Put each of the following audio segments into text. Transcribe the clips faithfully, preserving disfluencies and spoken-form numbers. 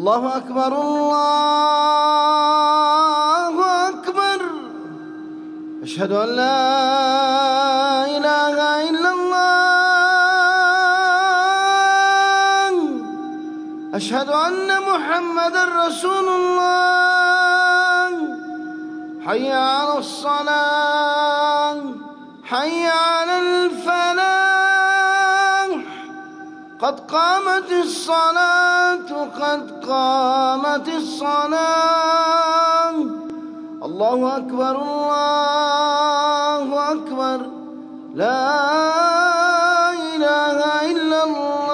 الله أكبر الله أكبر. أشهد أن لا إله إلا الله. أشهد أن محمدًا رسول الله. حي على الصلاة حي على الفلاح. قد قامت الصلاة قد قامت الصلاة. الله أكبر الله أكبر. لا إله إلا الله.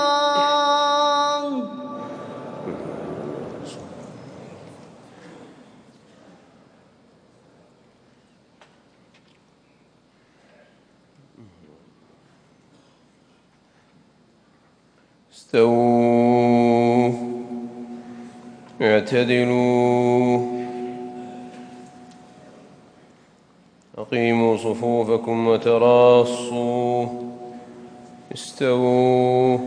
استووا اعتدلوا أقيموا صفوفكم وتراصوا. استووا.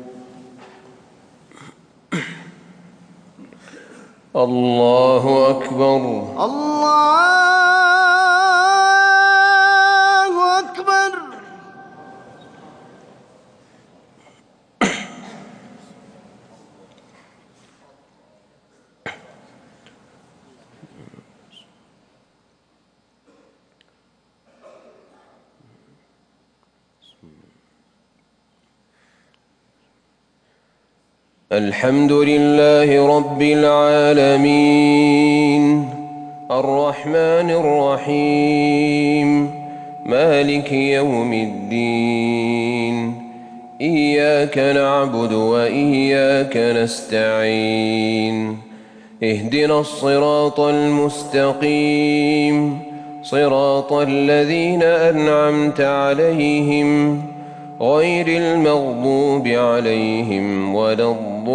الله أكبر. الله أكبر. الحمد لله رب العالمين الرحمن الرحيم مالك يوم الدين. إياك نعبد وإياك نستعين. اهدنا الصراط المستقيم صراط الذين أنعمت عليهم غير المغضوب عليهم ولا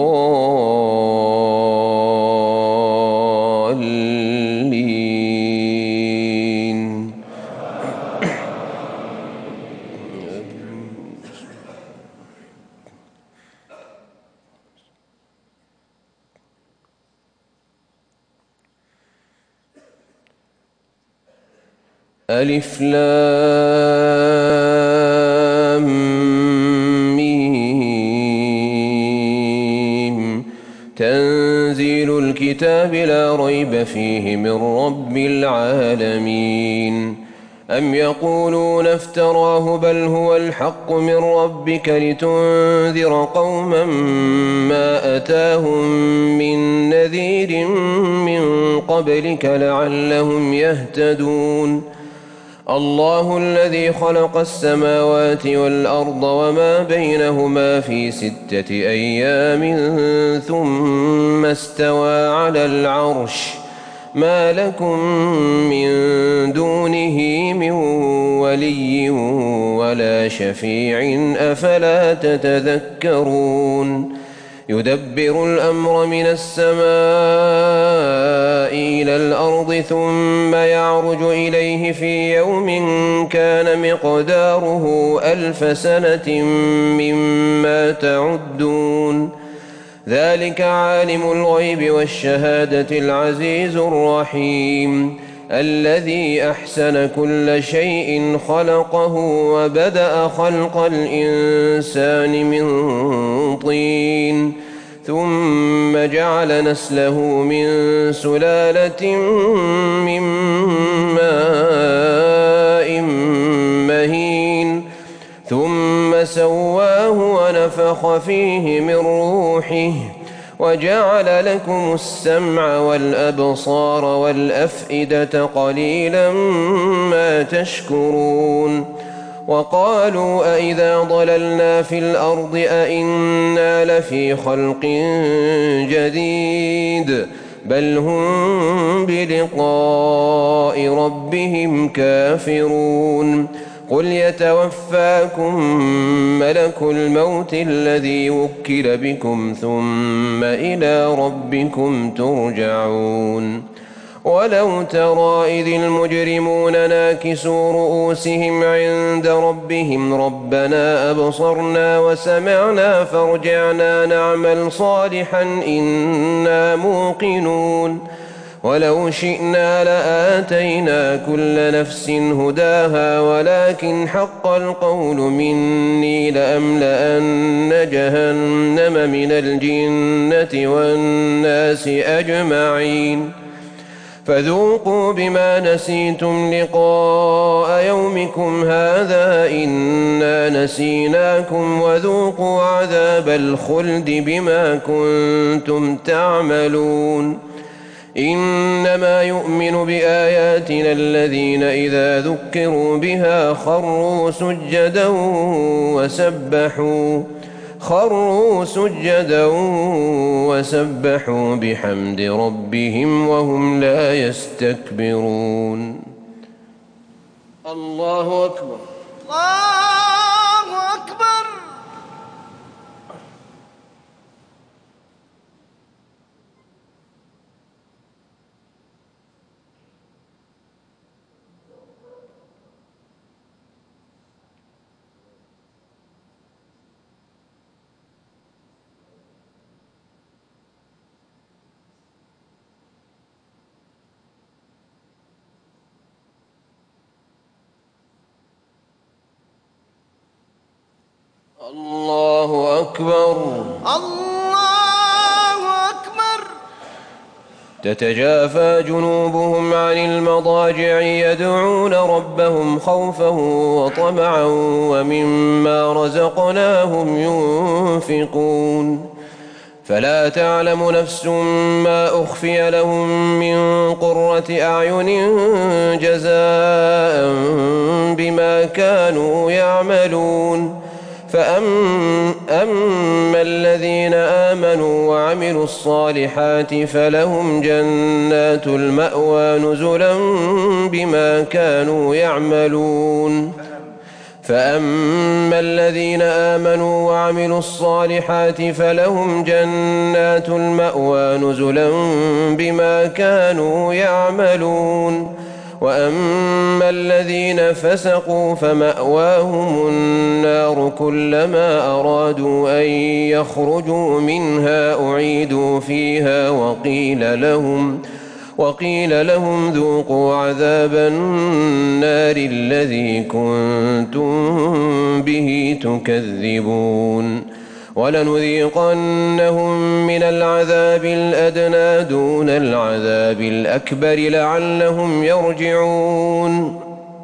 الضالين. ألف لام تنزيل الكتاب لا ريب فيه من رب العالمين. أم يقولون افتراه بل هو الحق من ربك لتنذر قوما ما أتاهم من نذير من قبلك لعلهم يهتدون. الله الذي خلق السماوات والأرض وما بينهما في ستة أيام ثم استوى على العرش. ما لكم من دونه من ولي ولا شفيع أفلا تتذكرون. يدبر الأمر من السماء إلى الأرض ثم يعرج إليه في يوم كان مقداره ألف سنة مما تعدون. ذلك عالم الغيب والشهادة العزيز الرحيم الذي أحسن كل شيء خلقه وبدأ خلق الإنسان من طين ثم جعل نسله من سلالة من ماء مهين ثم سواه ونفخ فيه من روحه وجعل لكم السمع والأبصار والأفئدة قليلا ما تشكرون. وقالوا أئذا ضللنا في الأرض أئنا لفي خلق جديد بل هم بلقاء ربهم كافرون. قل يتوفاكم ملك الموت الذي وكل بكم ثم إلى ربكم ترجعون. ولو ترى إذ المجرمون ناكسوا رؤوسهم عند ربهم ربنا أبصرنا وسمعنا فارجعنا نعمل صالحا إنا موقنون ولو شئنا لآتينا كل نفس هداها ولكن حق القول مني لأملأن جهنم من الجنة والناس أجمعين فذوقوا بما نسيتم لقاء يومكم هذا إنا نسيناكم وذوقوا عذاب الخلد بما كنتم تعملون إنما يؤمن بآياتنا الذين إذا ذكروا بها خروا سجدا وسبحوا خروا سجدا وسبحوا بحمد ربهم وهم لا يستكبرون. الله أكبر. الله أكبر. الله أكبر. الله أكبر. تتجافى جنوبهم عن المضاجع يدعون ربهم خوفا وطمعا ومما رزقناهم ينفقون فلا تعلم نفس ما أخفي لهم من قرة أعين جزاء بما كانوا يعملون فأما الذين آمنوا وعملوا الصالحات فلهم جنات المأوى نزلا بما كانوا يعملون فأما الذين آمنوا وعملوا الصالحات فلهم جنات المأوى نزلا بما كانوا يعملون وأما الذين فسقوا فمأواهم النار كلما أرادوا أن يخرجوا منها أعيدوا فيها وقيل لهم وقيل لهم ذوقوا عذاب النار الذي كنتم به تكذبون ولنذيقنهم من العذاب الأدنى دون العذاب الأكبر لعلهم يرجعون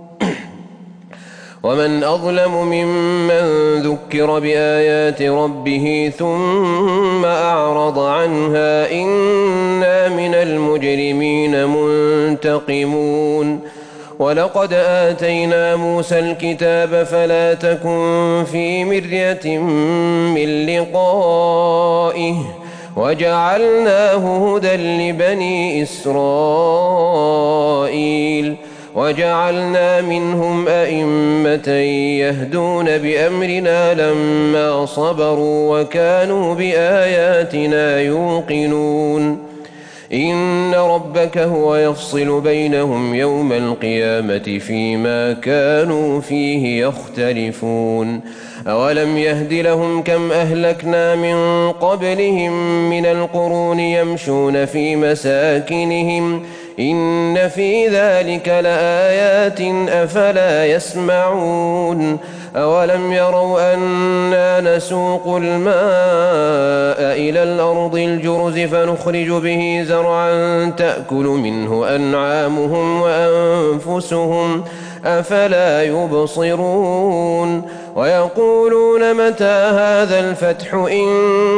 ومن أظلم ممن ذكر بآيات ربه ثم أعرض عنها إنا من المجرمين منتقمون ولقد آتينا موسى الكتاب فلا تكن في مرية من لقائه وجعلناه هدى لبني إسرائيل وجعلنا منهم أئمة يهدون بأمرنا لما صبروا وكانوا بآياتنا يوقنون إن ربك هو يفصل بينهم يوم القيامة فيما كانوا فيه يختلفون أولم يهد لهم كم أهلكنا من قبلهم من القرون يمشون في مساكنهم إن في ذلك لآيات أفلا يسمعون أولم يروا أنا نسوق الماء إلى الأرض الجرز فنخرج به زرعا تأكل منه أنعامهم وأنفسهم أفلا يبصرون ويقولون متى هذا الفتح إن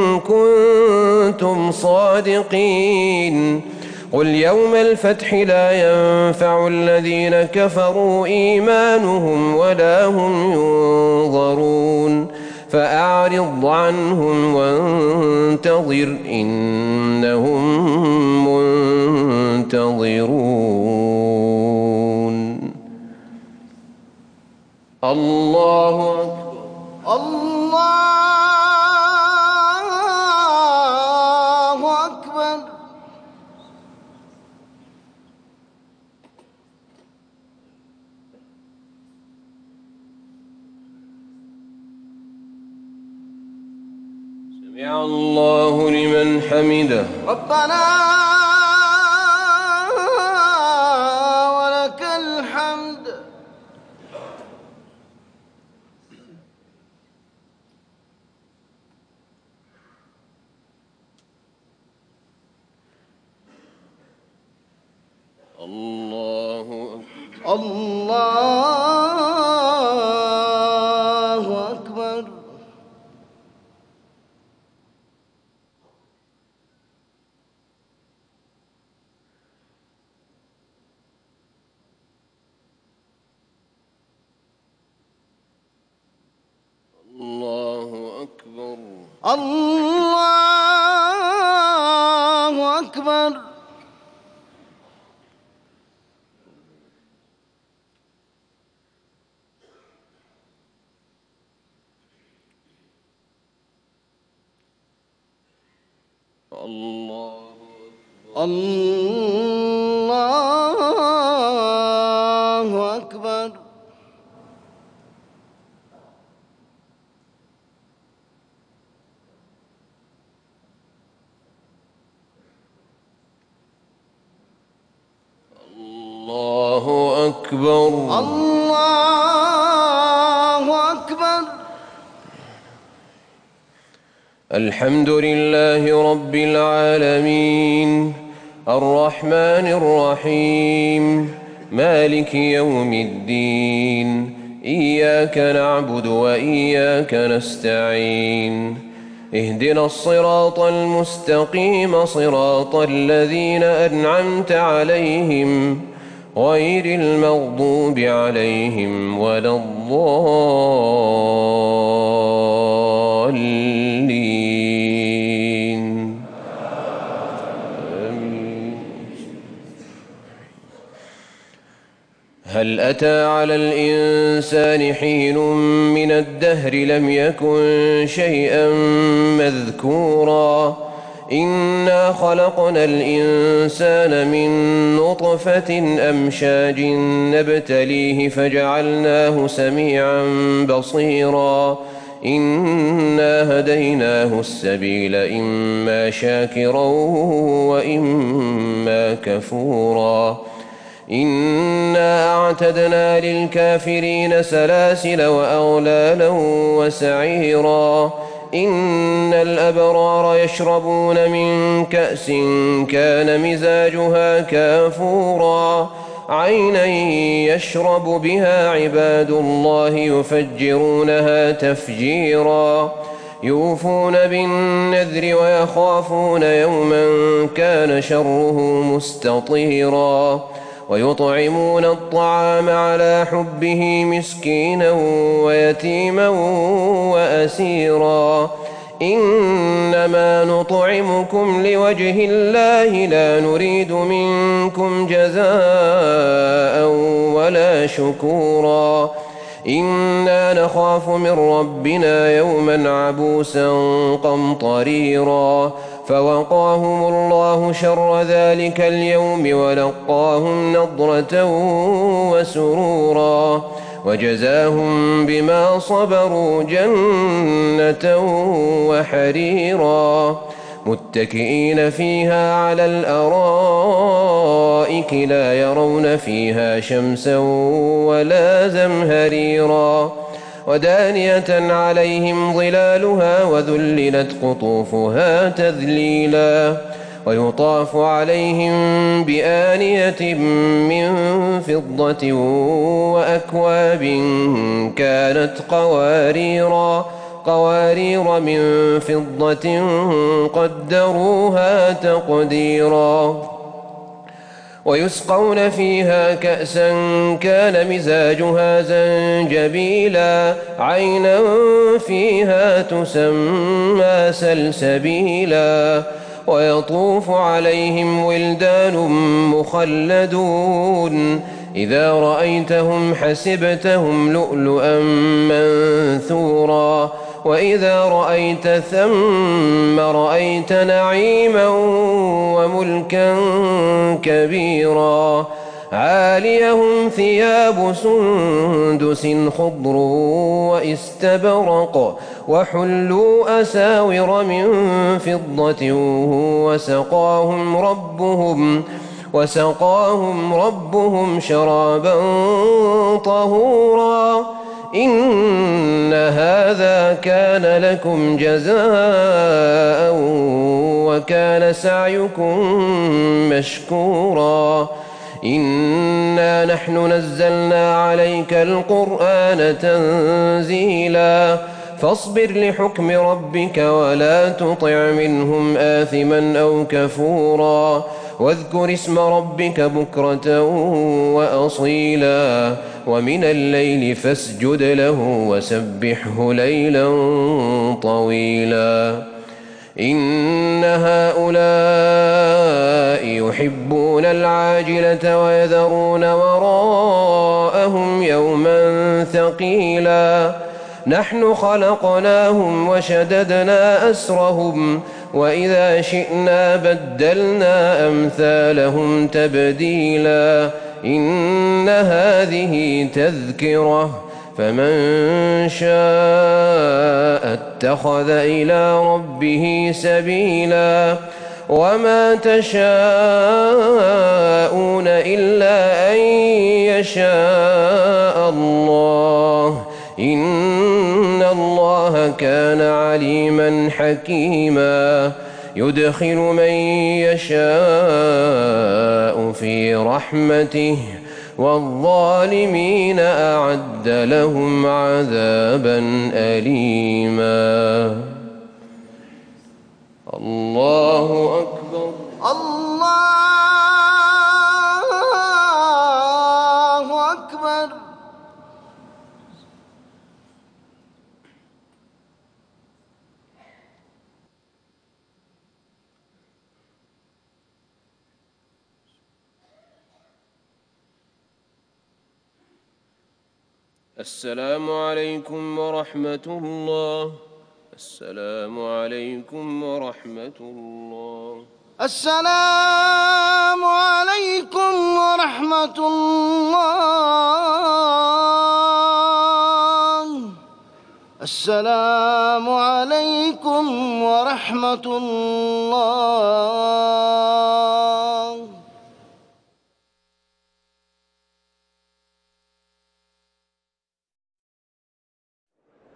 كنتم صادقين قل يوم الفتح لا ينفع الذين كفروا إيمانهم ولا هم ينظرون فأعرض عنهم وانتظر إنهم منتظرون. الله أكبر. الله أكبر. سمع الله لمن حمده. ربنا ولك الحمد. الله أكبر. الله أكبر. الله أكبر. الله أكبر. الله الله أكبر. الله أكبر. الله أكبر. الحمد لله رب العالمين الرحمن الرحيم مالك يوم الدين إياك نعبد وإياك نستعين اهدنا الصراط المستقيم صراط الذين أنعمت عليهم غير المغضوب عليهم ولا الضالين آمين. هل أتى على الإنسان حين من الدهر لم يكن شيئا مذكورا إنا خلقنا الإنسان من نطفة أمشاج نبتليه فجعلناه سميعا بصيرا إنا هديناه السبيل إما شاكرا وإما كفورا إنا أعتدنا للكافرين سلاسل وأغلالا وسعيرا إن الأبرار يشربون من كأس كان مزاجها كافورا عينا يشرب بها عباد الله يفجرونها تفجيرا يوفون بالنذر ويخافون يوما كان شره مستطيرا ويطعمون الطعام على حبه مسكينا ويتيما وأسيرا إنما نطعمكم لوجه الله لا نريد منكم جزاء ولا شكورا إنا نخاف من ربنا يوما عبوسا قمطريرا فوقاهم الله شر ذلك اليوم ولقاهم نضرة وسرورا وجزاهم بما صبروا جنة وحريرا متكئين فيها على الأرائك لا يرون فيها شمسا ولا زمهريرا ودانية عليهم ظلالها وذللت قطوفها تذليلا ويطاف عليهم بآنية من فضة وأكواب كانت قواريرا قوارير من فضة قدروها تقديرا ويسقون فيها كأسا كان مزاجها زنجبيلا عينا فيها تسمى سلسبيلا ويطوف عليهم ولدان مخلدون إذا رأيتهم حسبتهم لؤلؤا منثورا وإذا رأيت ثم رأيت نعيما وملكا كبيرا عاليهم ثياب سندس خضر واستبرق وحلوا أساور من فضة وسقاهم ربهم وسقاهم ربهم شرابا طهورا إن هذا كان لكم جزاء وكان سعيكم مشكورا إنا نحن نزلنا عليك القرآن تنزيلا فاصبر لحكم ربك ولا تطع منهم آثما أو كفورا واذكر اسم ربك بكرة وأصيلا ومن الليل فاسجد له وسبحه ليلا طويلا إن هؤلاء يحبون العاجلة ويذرون وراءهم يوما ثقيلا نحن خلقناهم وشددنا أسرهم وإذا شئنا بدلنا أمثالهم تبديلا إن هذه تذكرة فمن شاء اتخذ إلى ربه سبيلا وما تشاءون إلا أن يشاء الله إن الله كان عليما حكيما يدخل من يشاء في رحمته والظالمين أعد لهم عذابا أليما الله أكبر الله أكبر. السلام عليكم ورحمة الله. السلام عليكم ورحمة الله. السلام عليكم ورحمة الله. السلام عليكم ورحمة الله.